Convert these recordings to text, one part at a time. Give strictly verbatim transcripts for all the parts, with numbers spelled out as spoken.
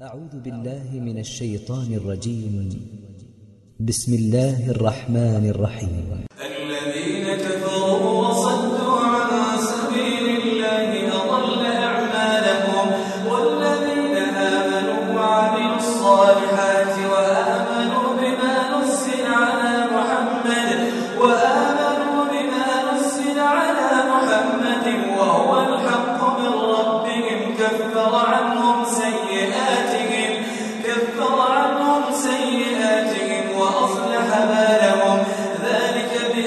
أعوذ بالله من الشيطان الرجيم. بسم الله الرحمن الرحيم. الذين كفروا وصدوا عن سبيل الله أضل أعمالهم والذين آمنوا وعملوا الصالحات وآمنوا بما نزل على محمد وآمنوا بما نزل على محمد وهو الحق من ربهم كفر عنهم سيئاتهم كفر عنهم سيئاتهم وأصلح بالهم ذلك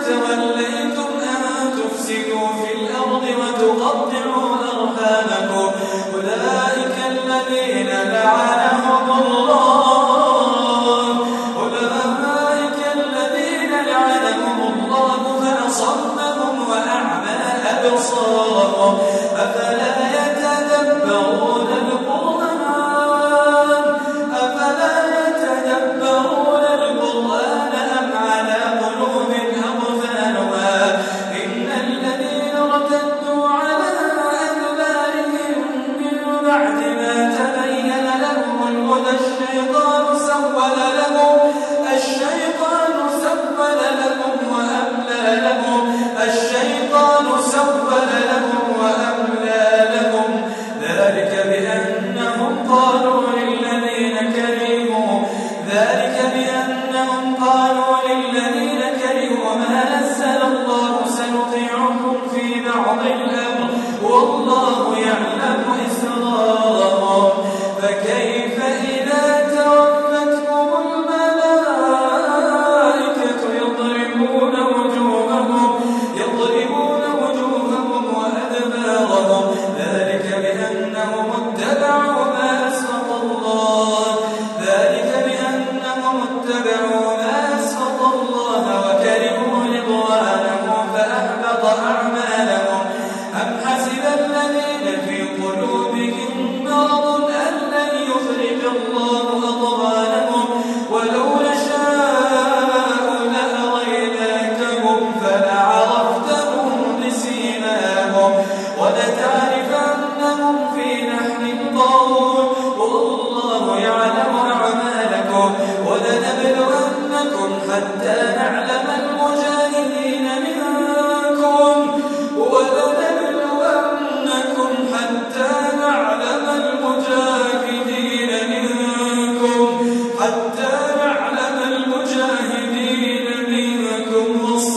توليتم أن تفسدوا في الأرض وتقطعوا أرحامكم أولئك الذين لعنهم الله أولئك الذين لعنهم الله فأصمهم وأعمى أبصارهم أفلا يتدبرون القرآن أفلا يتدبرون القرآن أم على قلوب أقفالها إن الذين ارتدوا على أدبارهم من بعد ما تبين لهم الهدى الشيطان سول لهم الشيطان سول لهم وأملى لهم الشيطان سول لهم وأملى لهم ذلك بأنهم قالوا للذين كرهوا ذلك بأنهم قالوا للذين كرهوا ما نزل الله سنطيعكم في بعض الأمر والله يعلم إسرارهم فكيف إذا توفتهم الملائكة يضربون وجوههم يضربون وجوههم وأدبارهم ذلك بأنهم اتبعوا ما أسخط الله ذلك بأنهم اتبعوا ما أسخط الله وكرهوا رضوانه فأحبط أعمالهم أم حسب الذين في قلوبهم مرض أن لن يخرج الله أضغانهم ولو نشاء لأريناكهم فلعرفتهم بسيماهم ولتعرفنهم في لحن القول والله يعلم أعمالكم ولنبلونكم حتى نعلم المجاهدين منكم ولنبلونكم حتى نعلم المجاهدين منكم حتى نعلم المجاهدين منكم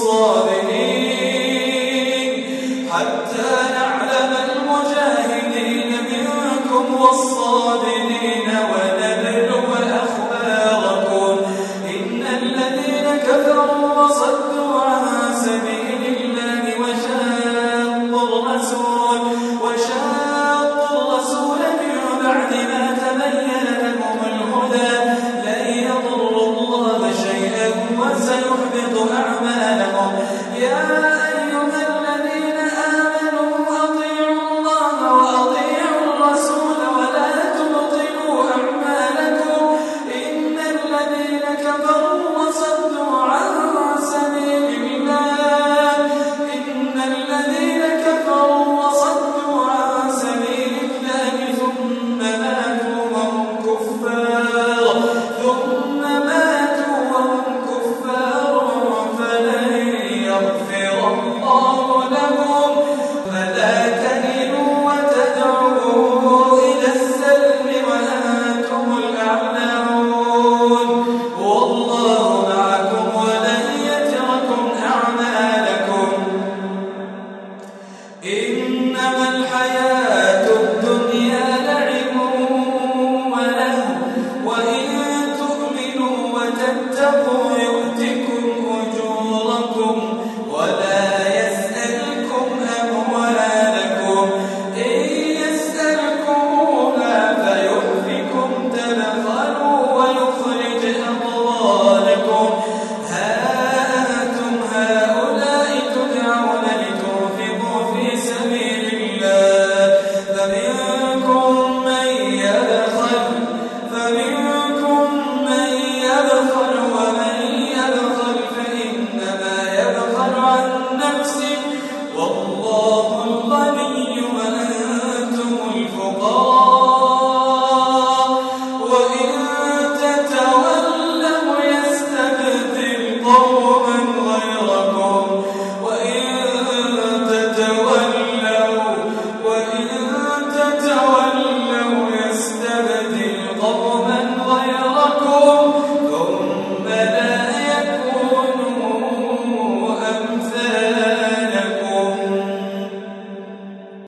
والصابرين حتى نعلم المجاهدين منكم والصابرين ونبلو أخباركم إن الذين كفروا وصدوا عن سبيل الله وشاقوا الرسول وشاقوا الرسول من بعد ما تبين لهم الهدى لن يضروا الله شيئا وسيحبط أعمالهم يا